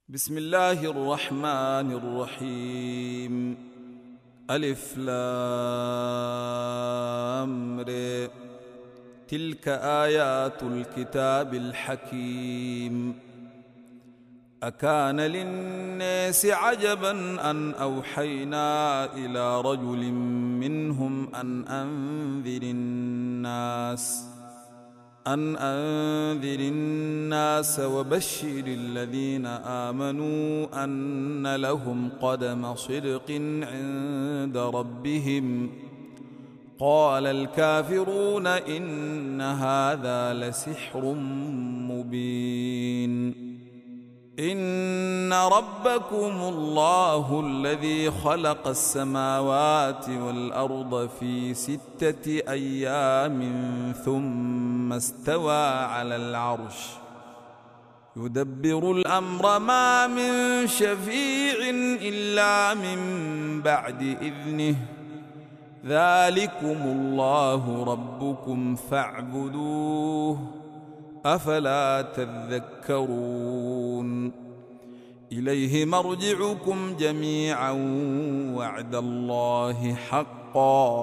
بسم الله الرحمن الرحيم. ألف لام ر. تلك آيات الكتاب الحكيم. أكان للناس عجبا أن أوحينا إلى رجل منهم أن أنذر الناس وبشر الذين آمنوا أن لهم قدم صدق عند ربهم. قال الكافرون إن هذا لسحر مبين. إن ربكم الله الذي خلق السماوات والأرض في 6 أيام ثم استوى على العرش يدبر الأمر ما من شفيع إلا من بعد إذنه. ذلكم الله ربكم فاعبدوه أفلا تذكرون. إليه مرجعكم جميعا وعد الله حقا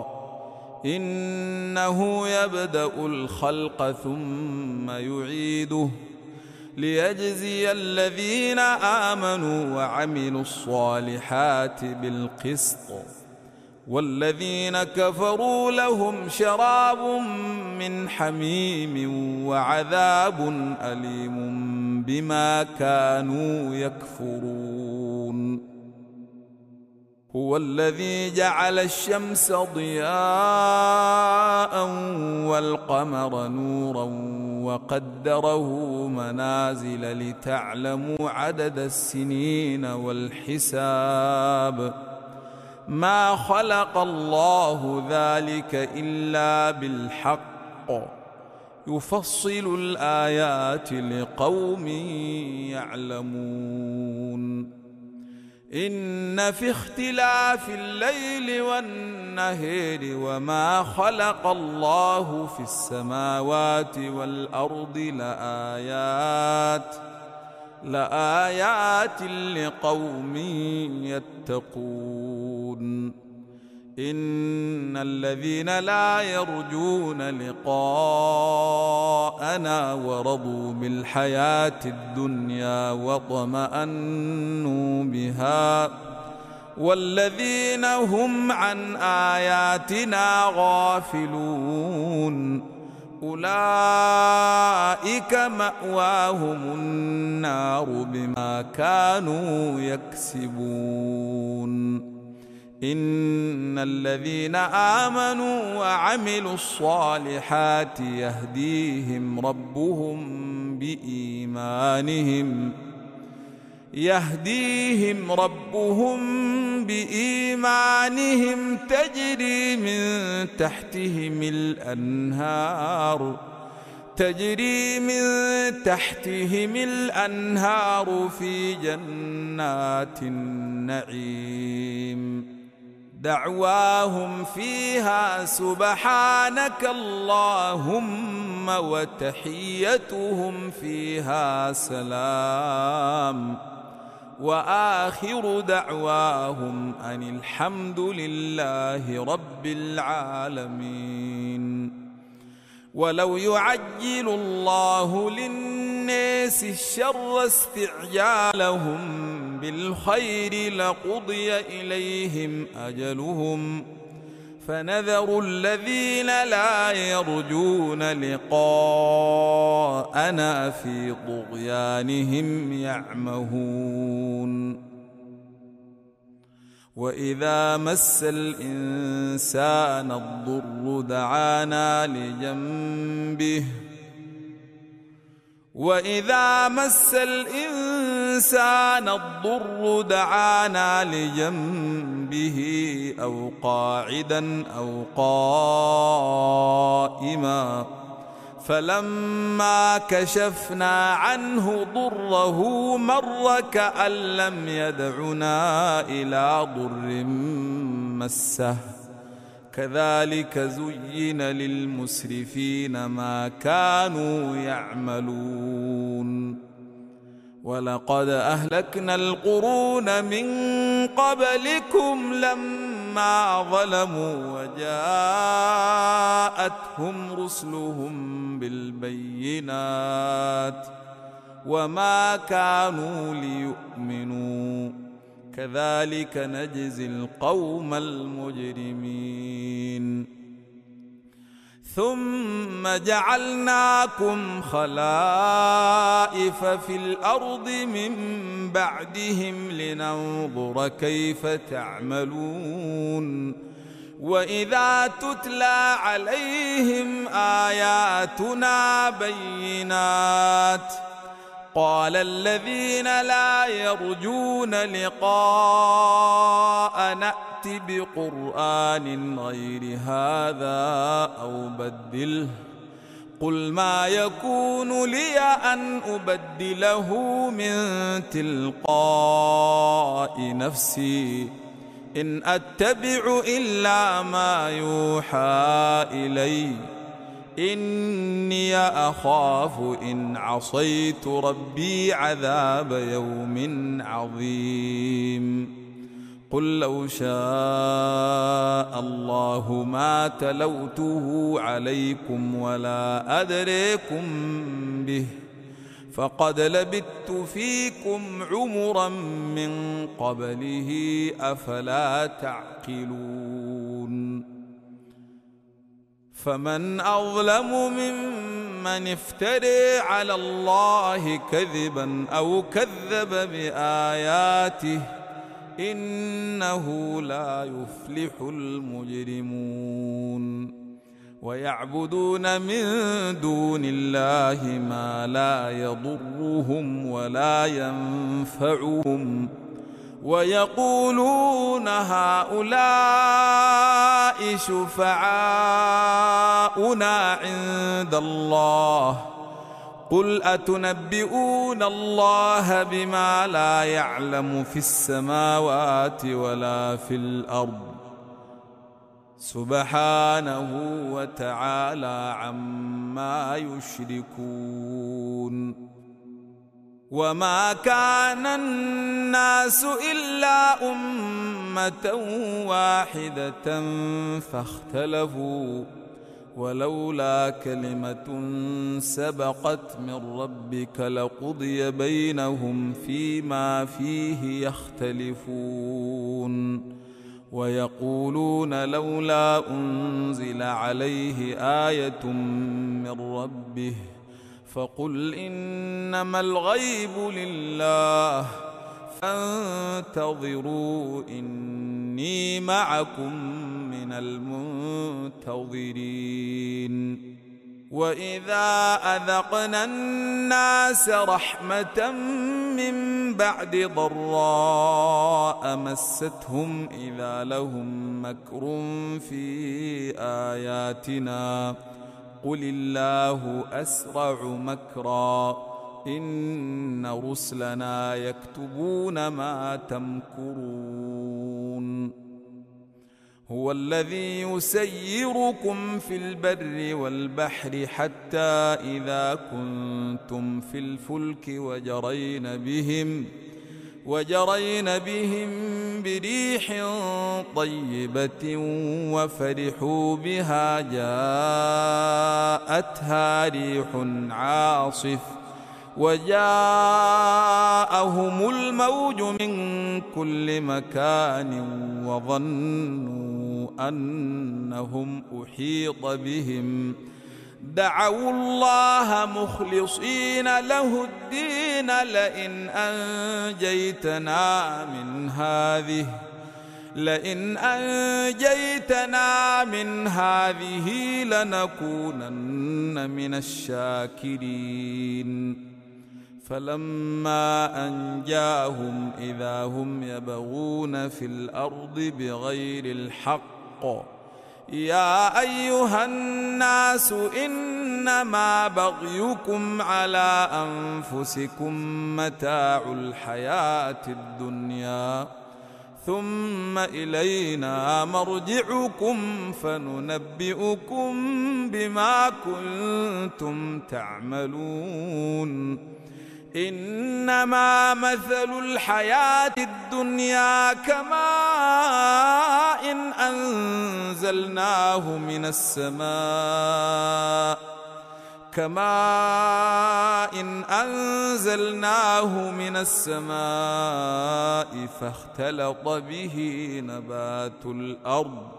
إنه يبدأ الخلق ثم يعيده ليجزي الذين آمنوا وعملوا الصالحات بالقسط والذين كفروا لهم شراب من حميم وعذاب أليم بما كانوا يكفرون. هو الذي جعل الشمس ضياء والقمر نورا وقدره منازل لتعلموا عدد السنين والحساب. ما خلق الله ذلك إلا بالحق يفصل الآيات لقوم يعلمون. إن في اختلاف الليل والنهار وما خلق الله في السماوات والأرض لآيات لقوم يتقون. إن الذين لا يرجون لقاءنا ورضوا بالحياة الدنيا واطمأنوا بها والذين هم عن آياتنا غافلون أولئك مأواهم النار بما كانوا يكسبون. إن الذين آمنوا وعملوا الصالحات يهديهم ربهم تجري من تحتهم الأنهار في جنات النعيم. دعواهم فيها سبحانك اللهم وتحيتهم فيها سلام وآخر دعواهم أن الحمد لله رب العالمين. ولو يعجل الله للناس الشر استعجالهم بالخير لقضي إليهم أجلهم فنذر الذين لا يرجون لقاءنا في طغيانهم يعمهون. وإذا مس الإنسان الضر دعانا لجنبه أو قاعدا أو قائما فلما كشفنا عنه ضره مر كأن لم يدعنا إلى ضر مسه. كذلك زين للمسرفين ما كانوا يعملون. ولقد أهلكنا القرون من قبلكم لما ظلموا وجاءتهم رسلهم بالبينات وما كانوا ليؤمنوا كذلك نجزي القوم المجرمين ثم جعلناكم خلائف في الأرض من بعدهم لننظر كيف تعملون وإذا تتلى عليهم آياتنا بينات قال الذين لا يرجون لقاء نأت بقرآن غير هذا أو بدله قل ما يكون لي أن أبدله من تلقاء نفسي إن أتبع إلا ما يوحى إلي إني أخاف إن عصيت ربي عذاب يوم عظيم قل لو شاء الله ما تلوته عليكم ولا أدريكم به فقد لبثت فيكم عمرا من قبله أفلا تعقلون فمن أظلم ممن افترى على الله كذبا أو كذب بآياته إنه لا يفلح المجرمون ويعبدون من دون الله ما لا يضرهم ولا ينفعهم ويقولون هؤلاء شفعاؤنا عند الله قل أتنبئون الله بما لا يعلم في السماوات ولا في الأرض سبحانه وتعالى عما يشركون وما كان الناس إلا أمة واحدة فاختلفوا ولولا كلمة سبقت من ربك لقضي بينهم فيما فيه يختلفون ويقولون لولا أنزل عليه آية من ربه فقل إنما الغيب لله فانتظروا إني معكم من المنتظرين وإذا أذقنا الناس رحمة من بعد ضراء مستهم إذا لهم مكر في آياتنا قل الله أسرع مكرا إن رسلنا يكتبون ما تمكرون هو الذي يسيركم في البر والبحر حتى إذا كنتم في الفلك وجرين بهم بريح طيبة وفرحوا بها جاءتها ريح عاصف وجاءهم الموج من كل مكان وظنوا أنهم أحيط بهم دعوا الله مخلصين له الدين لئن أنجيتنا من هذه لنكونن من الشاكرين فلما أنجاهم إذا هم يبغون في الأرض بغير الحق يا أيها الناس إنما بغيكم على أنفسكم متاع الحياة الدنيا ثم إلينا مرجعكم فننبئكم بما كنتم تعملون إنما مثل الحياة الدنيا كماء أنزلناه من السماء فاختلط به نبات الأرض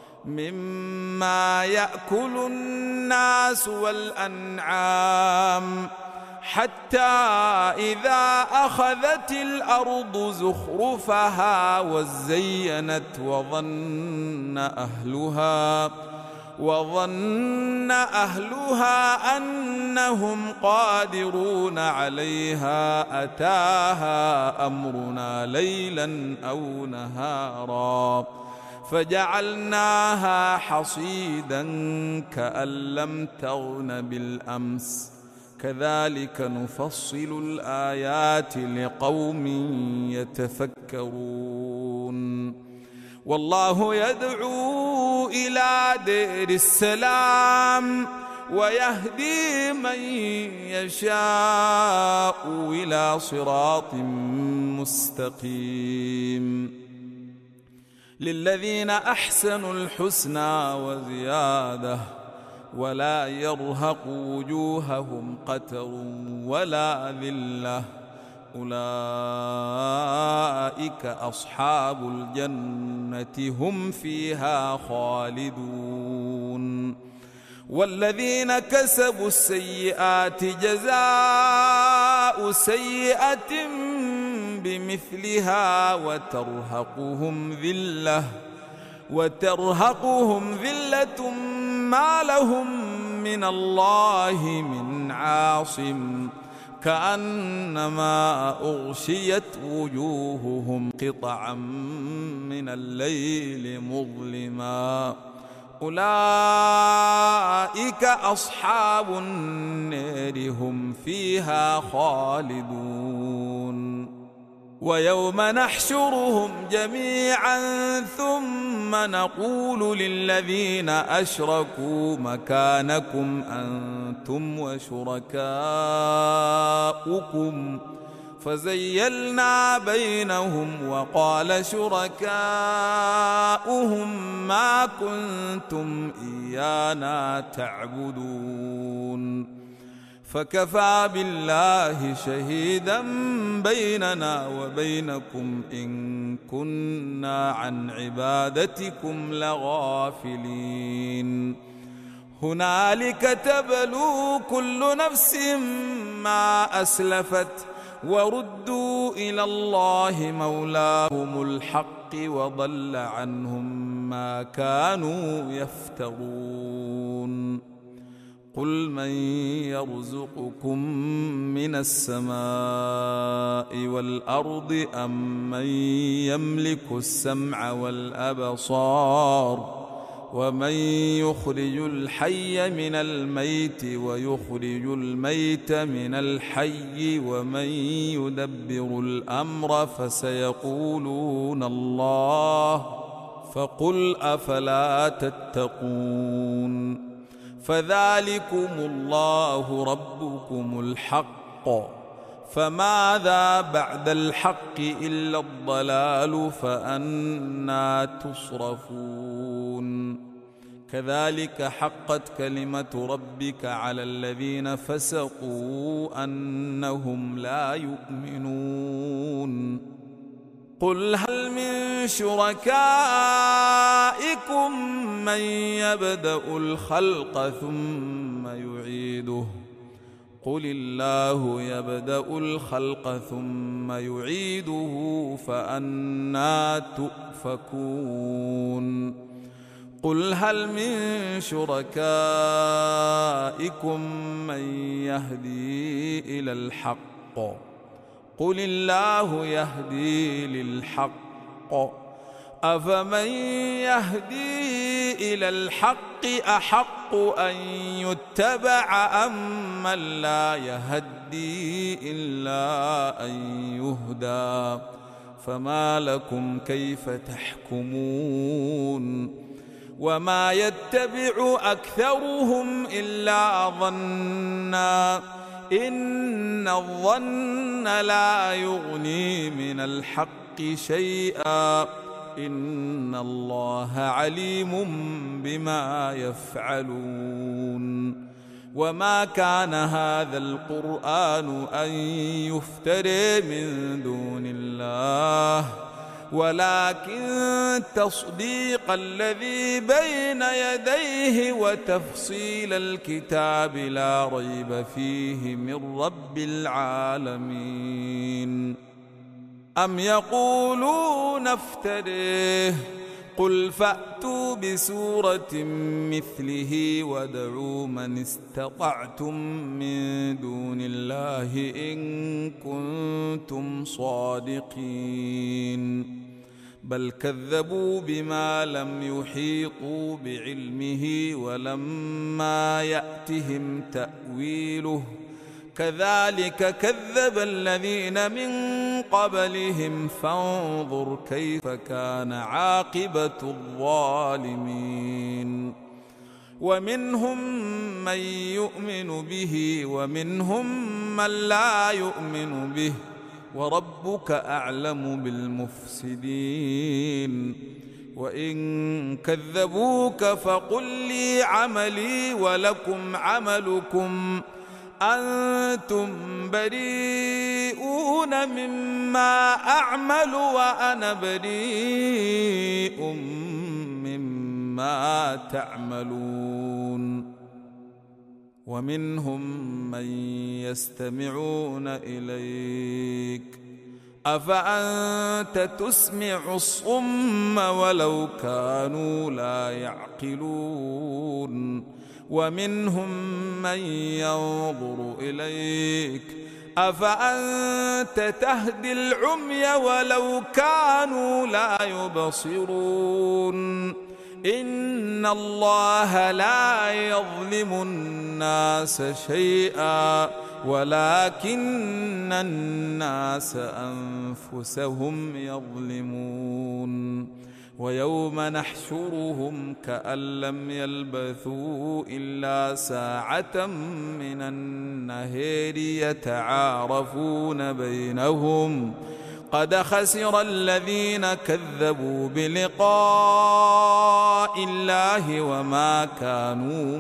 مما يأكل الناس والأنعام حتى إذا أخذت الأرض زخرفها وزينت وظن أهلها أنهم قادرون عليها أتاها أمرنا ليلا أو نهارا فجعلناها حصيدا كأن لم تغن بالأمس كذلك نفصل الآيات لقوم يتفكرون والله يدعو إلى دير السلام ويهدي من يشاء إلى صراط مستقيم للذين أحسنوا الحسنى وزيادة ولا يرهق وجوههم قتر ولا ذلة أولئك أصحاب الجنة هم فيها خالدون والذين كسبوا السيئات جزاء سيئة بمثلها وترهقهم ذلة ما لهم من الله من عاصم كأنما أغشيت وجوههم قطعا من الليل مظلما أولئك أصحاب النار هم فيها خالدون ويوم نحشرهم جميعا ثم نقول للذين أشركوا مكانكم أنتم وشركاؤكم فزيلنا بينهم وقال شركاؤهم ما كنتم إيانا تعبدون فكفى بالله شهيدا بيننا وبينكم إن كنا عن عبادتكم لغافلين هنالك تبلو كل نفس ما أسلفت وردوا إلى الله مولاهم الحق وضل عنهم ما كانوا يفترون قل من يرزقكم من السماء والأرض أم من يملك السمع والأبصار ومن يخرج الحي من الميت ويخرج الميت من الحي ومن يدبر الأمر فسيقولون الله فقل أفلا تتقون فذلكم الله ربكم الحق فماذا بعد الحق إلا الضلال فأنى تصرفون كذلك حقت كلمة ربك على الذين فسقوا أنهم لا يؤمنون قل هل من شركائكم من يبدأ الخلق ثم يعيده قل الله يبدأ الخلق ثم يعيده فأنى تؤفكون قل هل من شركائكم من يهدي إلى الحق قل الله يهدي للحق أفمن يهدي إلى الحق أحق أن يتبع أم من لا يهدي إلا أن يهدى فما لكم كيف تحكمون وما يتبع أكثرهم إلا ظنّا إن الظن لا يغني من الحق شيئا إن الله عليم بما يفعلون وما كان هذا القرآن أن يفترى من دون الله ولكن تصديق الذي بين يديه وتفصيل الكتاب لا ريب فيه من رب العالمين. أم يقولون افتريه قل فأتوا بسورة مثله وادعوا من استطعتم من دون الله إن كنتم صادقين بل كذبوا بما لم يحيطوا بعلمه ولما يأتهم تأويله كذلك كذب الذين من قبلهم فانظر كيف كان عاقبة الظالمين. ومنهم من يؤمن به ومنهم من لا يؤمن به وربك أعلم بالمفسدين. وإن كذبوك فقل لي عملي ولكم عملكم أنتم بريئون مما أعمل وأنا بريء مما تعملون. ومنهم من يستمعون إليك أفأنت تسمع الصم ولو كانوا لا يعقلون. ومنهم من ينظر إليك أفأنت تهدي العمي ولو كانوا لا يبصرون. إن الله لا يظلم الناس شيئا ولكن الناس أنفسهم يظلمون. ويوم نحشرهم كأن لم يلبثوا إلا ساعة من النهار يتعارفون بينهم قد خسر الذين كذبوا بلقاء الله وما كانوا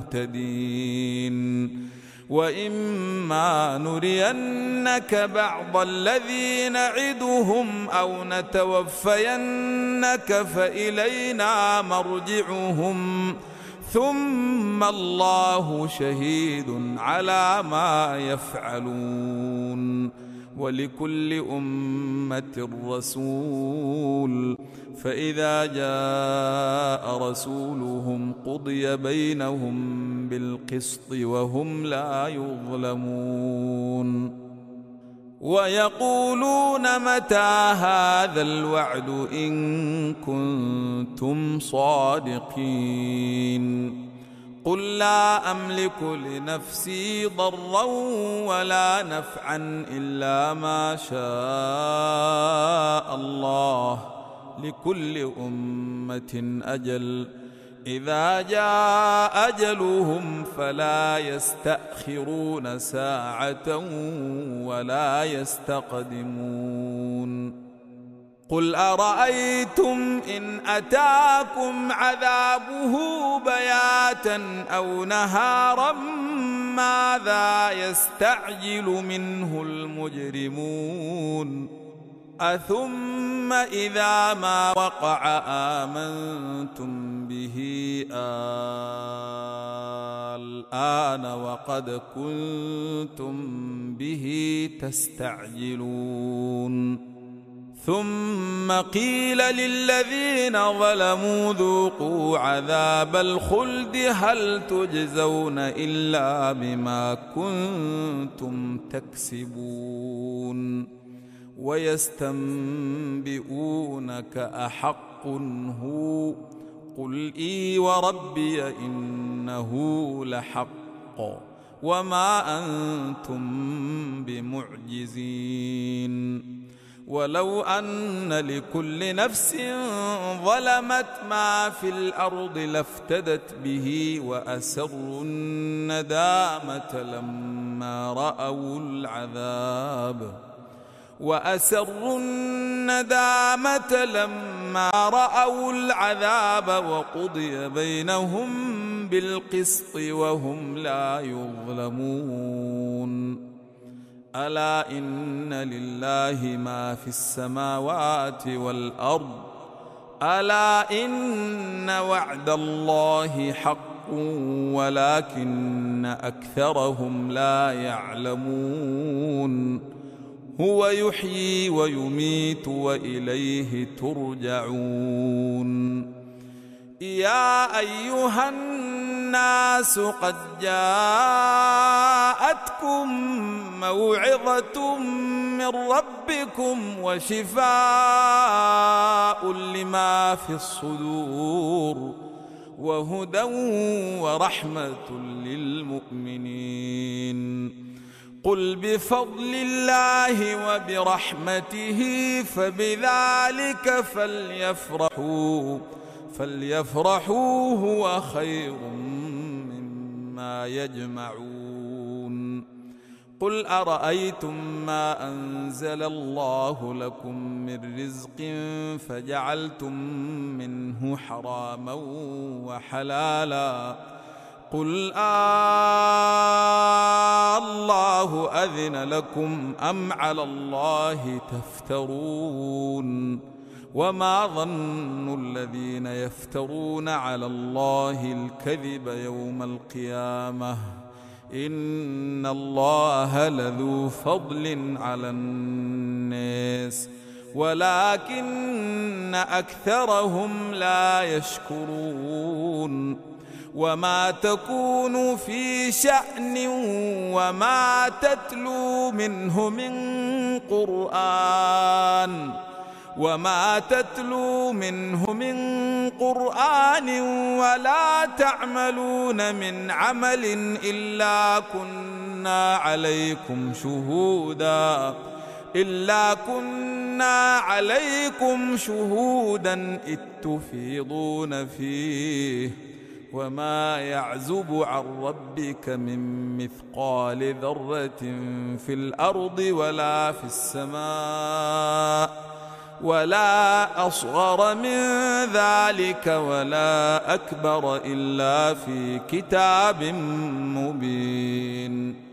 مهتدين. وإما نرينك بعض الذي نعدهم أو نتوفينك فإلينا مرجعهم ثم الله شهيد على ما يفعلون. ولكل أمة رسول فإذا جاء رسولهم قضي بينهم بالقسط وهم لا يظلمون. ويقولون متى هذا الوعد إن كنتم صادقين قل لا أملك لنفسي ضرا ولا نفعا إلا ما شاء الله لكل أمة أجل إذا جاء أجلهم فلا يستأخرون ساعة ولا يستقدمون. قل أرأيتم إن أتاكم عذابه بياتا أو نهارا ماذا يستعجل منه المجرمون أثم إذا ما وقع آمنتم به الآن وقد كنتم به تستعجلون. ثم قيل للذين ظلموا ذوقوا عذاب الخلد هل تجزون إلا بما كنتم تكسبون. ويستنبئونك أحق هو قل إي وربي إنه لحق وما أنتم بمعجزين. ولو أن لكل نفس ظلمت ما في الأرض لافتدت به وأسروا الندامة لما لما رأوا العذاب وأسروا الندامة لما رأوا العذاب وقضي بينهم بالقسط وهم لا يظلمون ألا إن لله ما في السماوات والأرض ألا إن وعد الله حق ولكن أكثرهم لا يعلمون هو يحيي ويميت وإليه ترجعون يا أيها الناس قد جاءتكم موعظة من ربكم وشفاء لما في الصدور وهدى ورحمة للمؤمنين قل بفضل الله وبرحمته فبذلك فليفرحوا هو خير مما يجمعون قل أرأيتم ما أنزل الله لكم من رزق فجعلتم منه حراما وحلالا قل الله أذن لكم أم على الله تفترون وما ظن الذين يفترون على الله الكذب يوم القيامة إن الله لذو فضل على الناس ولكن أكثرهم لا يشكرون وما تكون في شأن وما تتلو منه من قرآن ولا تعملون من عمل إلا كنا عليكم شهودا إذ تفيضون فيه وما يعزب عن ربك من مثقال ذرة في الأرض ولا في السماء ولا أصغر من ذلك ولا أكبر إلا في كتاب مبين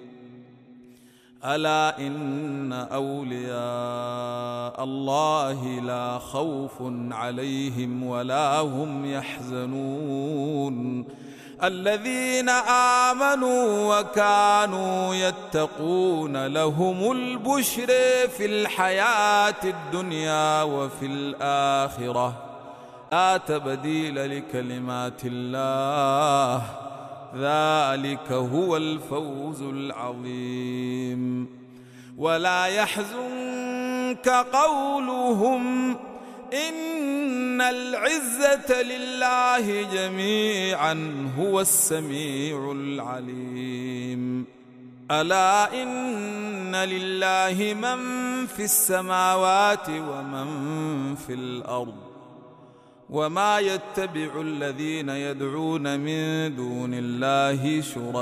ألا إن أولياء الله لا خوف عليهم ولا هم يحزنون الذين آمنوا وكانوا يتقون لهم البشر في الحياة الدنيا وفي الآخرة لا تبديل لكلمات الله ذلك هو الفوز العظيم ولا يحزنك قولهم إن العزة لله جميعا هو السميع العليم ألا إن لله من في السماوات ومن في الأرض وما يتبع الذين يدعون من دون الله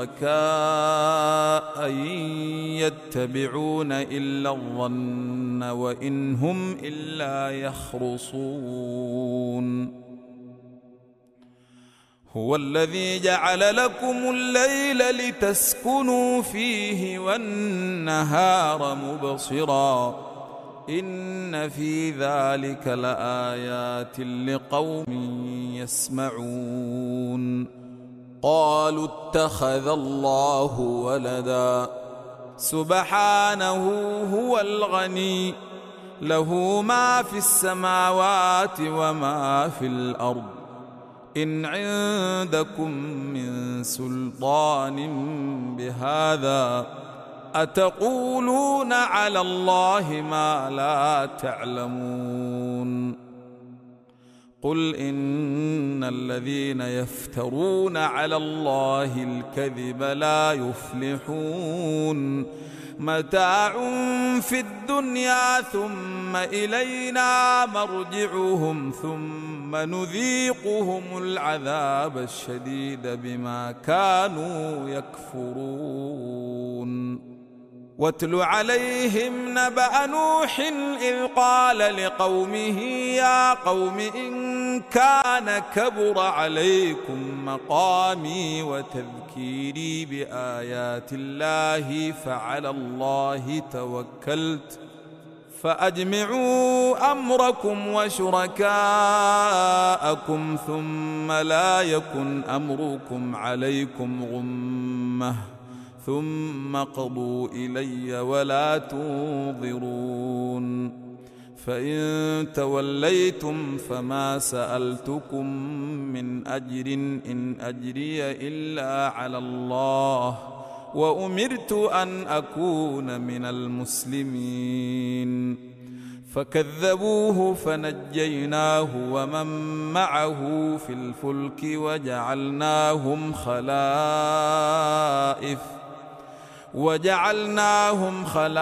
شركاء إن يتبعون إلا الظن وإن هم إلا يخرصون هو الذي جعل لكم الليل لتسكنوا فيه والنهار مبصرا إن في ذلك لآيات لقوم يسمعون قالوا اتخذ الله ولدا سبحانه هو الغني له ما في السماوات وما في الأرض إن عندكم من سلطان بهذا أتقولون على الله ما لا تعلمون قل إن الذين يفترون على الله الكذب لا يفلحون متاع في الدنيا ثم إلينا مرجعهم ثم نذيقهم العذاب الشديد بما كانوا يكفرون. واتل عليهم نبأ نوح إذ قال لقومه يا قوم إن كان كبر عليكم مقامي وتذكيري بآيات الله فعلى الله توكلت فأجمعوا أمركم وشركاءكم ثم لا يكن أمركم عليكم غمة ثم قضوا إلي ولا تنظرون. فإن توليتم فما سألتكم من أجر إن أجري إلا على الله وأمرت أن أكون من المسلمين. فكذبوه فنجيناه ومن معه في الفلك وجعلناهم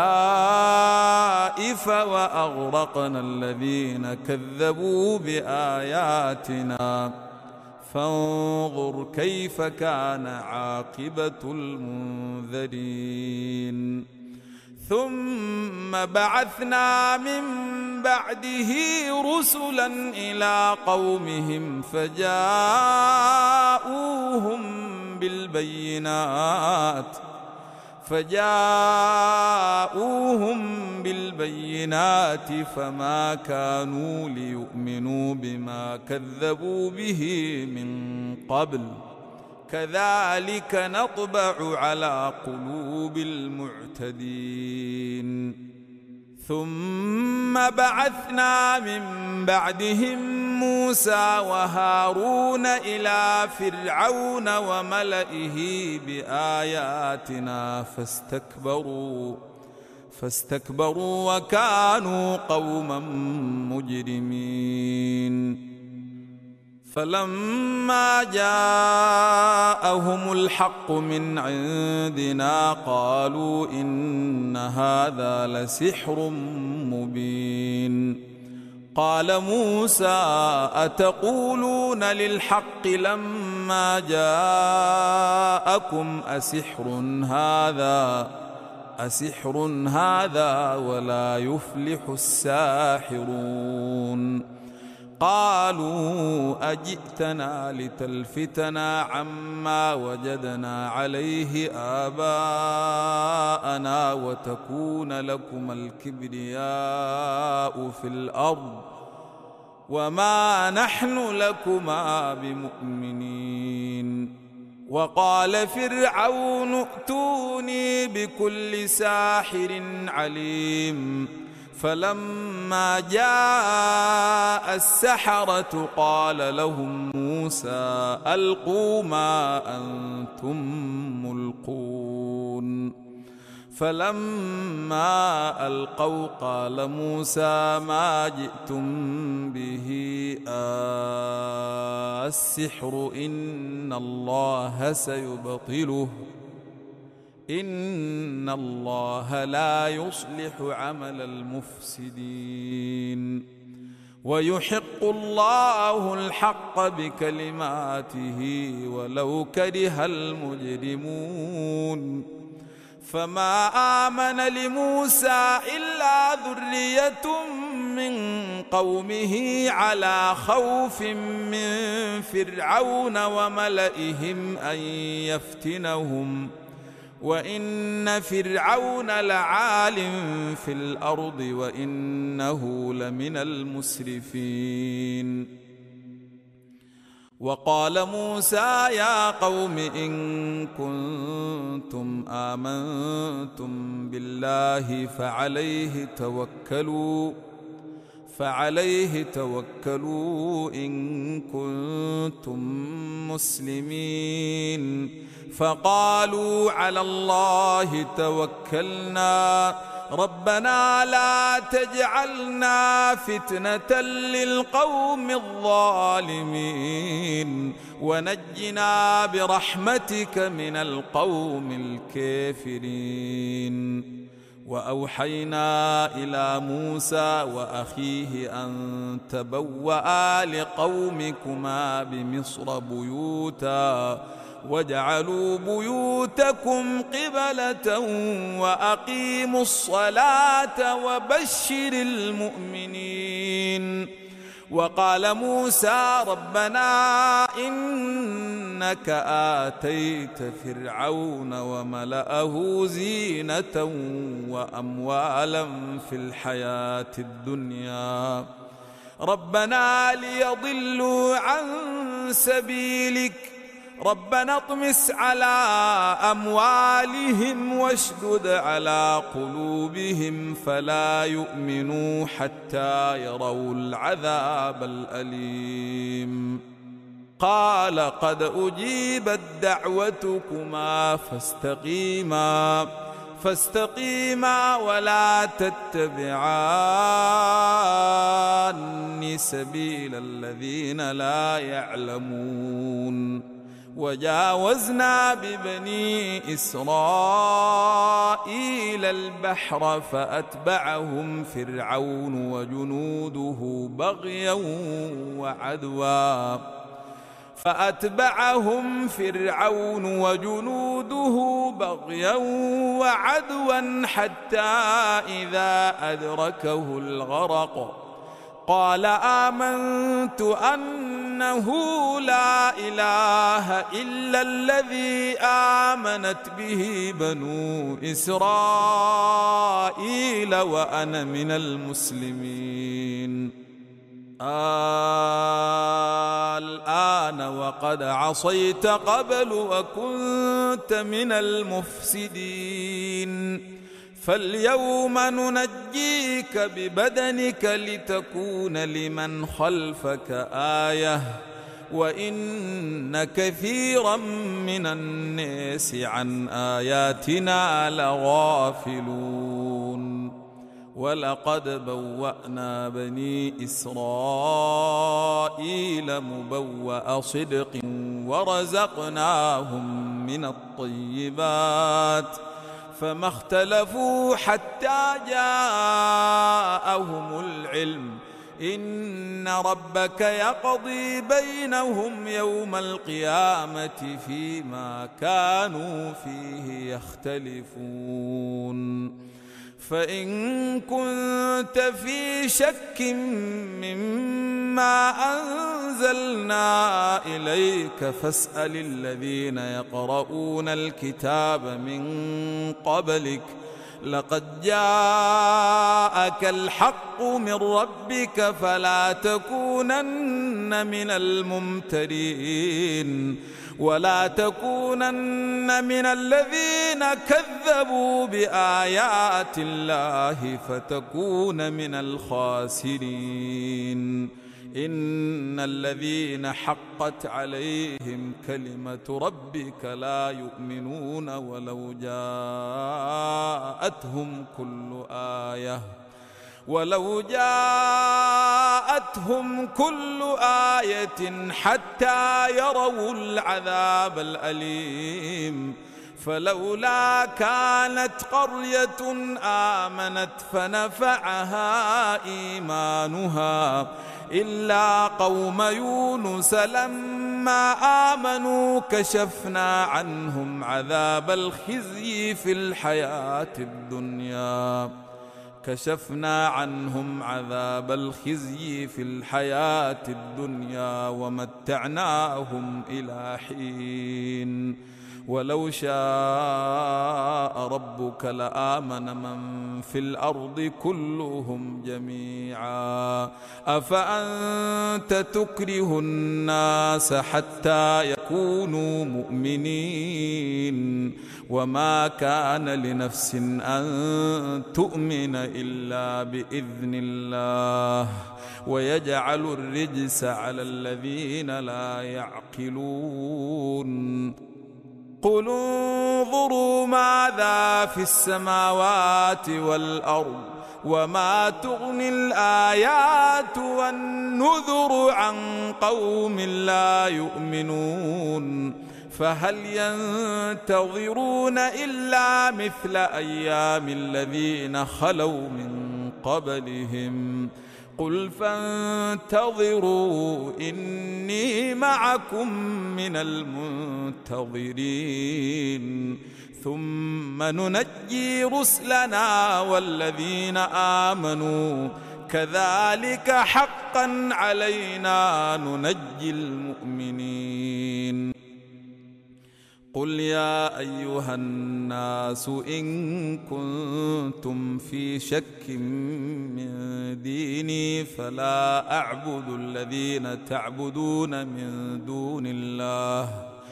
خلائف وأغرقنا الذين كذبوا بآياتنا فانظر كيف كان عاقبة المنذرين. ثم بعثنا من بعده رسلا إلى قومهم فجاءوهم بالبينات فما كانوا ليؤمنوا بما كذبوا به من قبل كذلك نطبع على قلوب المعتدين. ثم بعثنا من بعدهم موسى وهارون إلى فرعون وملئه بآياتنا فاستكبروا وكانوا قوما مجرمين. فلما جاءهم الحق من عندنا قالوا إن هذا لسحر مبين. قال موسى أتقولون للحق لما جاءكم أسحر هذا ولا يفلح الساحرون. قالوا أجئتنا لتلفتنا عما وجدنا عليه آباءنا وتكون لكم الكبرياء في الأرض وما نحن لكما بمؤمنين. وقال فرعون ائتوني بكل ساحر عليم. فلما جاء السحرة قال لهم موسى ألقوا ما أنتم ملقون. فلما ألقوا قال موسى ما جئتم به السحر إن الله سيبطله إن الله لا يصلح عمل المفسدين ويحق الله الحق بكلماته ولو كره المجرمون. فما آمن لموسى إلا ذرية من قومه على خوف من فرعون وملئهم أن يفتنهم وإن فرعون لعال في الأرض وإنه لمن المسرفين. وقال موسى يا قوم إن كنتم آمنتم بالله فعليه توكلوا إن كنتم مسلمين. فقالوا على الله توكلنا ربنا لا تجعلنا فتنة للقوم الظالمين ونجنا برحمتك من القوم الكافرين. وأوحينا إلى موسى وأخيه أن تبوأ لقومكما بمصر بيوتا واجعلوا بيوتكم قبلة وأقيموا الصلاة وبشر المؤمنين. وقال موسى ربنا إنك آتيت فرعون وملأه زينة وأموالا في الحياة الدنيا ربنا ليضلوا عن سبيلك ربنا اطمس على أموالهم واشدد على قلوبهم فلا يؤمنوا حتى يروا العذاب الأليم. قال قد أجيبت دعوتكما فاستقيما ولا تتبعان سبيل الذين لا يعلمون. وجاوزنا ببني إسرائيل البحر فأتبعهم فرعون وجنوده بغيا وعدوا حتى إذا أدركه الغرق قال آمنت أنه لا إله إلا الذي آمنت به بنو إسرائيل وأنا من المسلمين. الآن وقد عصيت قبل وكنت من المفسدين فاليوم ننجيك ببدنك لتكون لمن خلفك آية وإن كثيرا من الناس عن آياتنا لغافلون. ولقد بوأنا بني إسرائيل مبوأ صدق ورزقناهم من الطيبات فما اختلفوا حتى جاءهم العلم إن ربك يقضي بينهم يوم القيامة فيما كانوا فيه يختلفون. فإن كنت في شك مما أنزلنا إليك فاسأل الذين يقرؤون الكتاب من قبلك لقد جاءك الحق من ربك فلا تكونن من الممترين ولا تكونن من الذين كذبوا بآيات الله فتكون من الخاسرين. إن الذين حقت عليهم كلمة ربك لا يؤمنون ولو جاءتهم كل آية حتى يروا العذاب الأليم. فلولا كانت قرية آمنت فنفعها إيمانها إلا قوم يونس لما آمنوا كشفنا عنهم عذاب الخزي في الحياة الدنيا ومتعناهم إلى حين. ولو شاء ربك لآمن من في الأرض كلهم جميعا أفأنت تكره الناس حتى يكونوا مؤمنين وما كان لنفس أن تؤمن إلا بإذن الله ويجعل الرجس على الذين لا يعقلون. قل انظروا ماذا في السماوات والأرض وما تغني الآيات والنذر عن قوم لا يؤمنون فهل ينتظرون إلا مثل أيام الذين خلوا من قبلهم قل فانتظروا إني معكم من المنتظرين ثم ننجي رسلنا والذين آمنوا كذلك حقا علينا ننجي المؤمنين قل يا أيها الناس إن كنتم في شك من ديني فلا أعبد الذين تعبدون من دون الله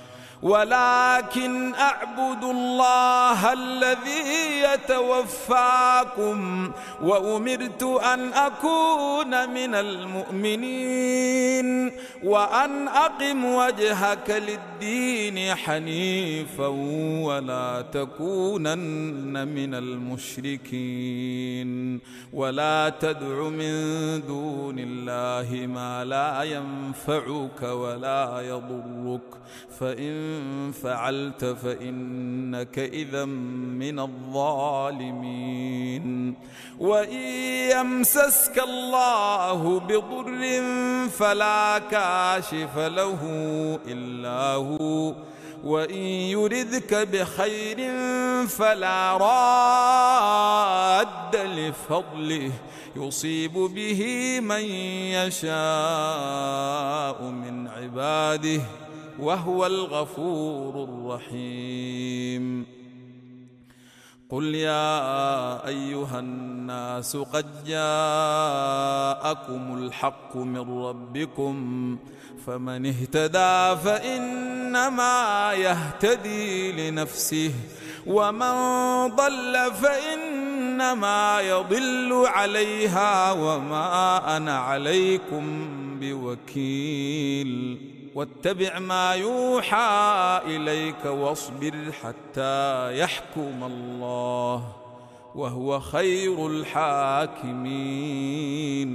ولكن أعبد الله الذي يتوفاكم وأمرت أن أكون من المؤمنين وأن أقم وجهك للدين حنيفا ولا تكونن من المشركين ولا تدع من دون الله ما لا ينفعك ولا يضرك فإن فعلت فإنك إذا من الظالمين وإن يمسسك الله بضر فلا كاشف له إلا هو وإن يردك بخير فلا راد لفضله يصيب به من يشاء من عباده وهو الغفور الرحيم قل يا أيها الناس قد جاءكم الحق من ربكم فمن اهتدى فإنما يهتدي لنفسه ومن ضل فإنما يضل عليها وما أنا عليكم بوكيل واتبع ما يوحى إليك واصبر حتى يحكم الله وهو خير الحاكمين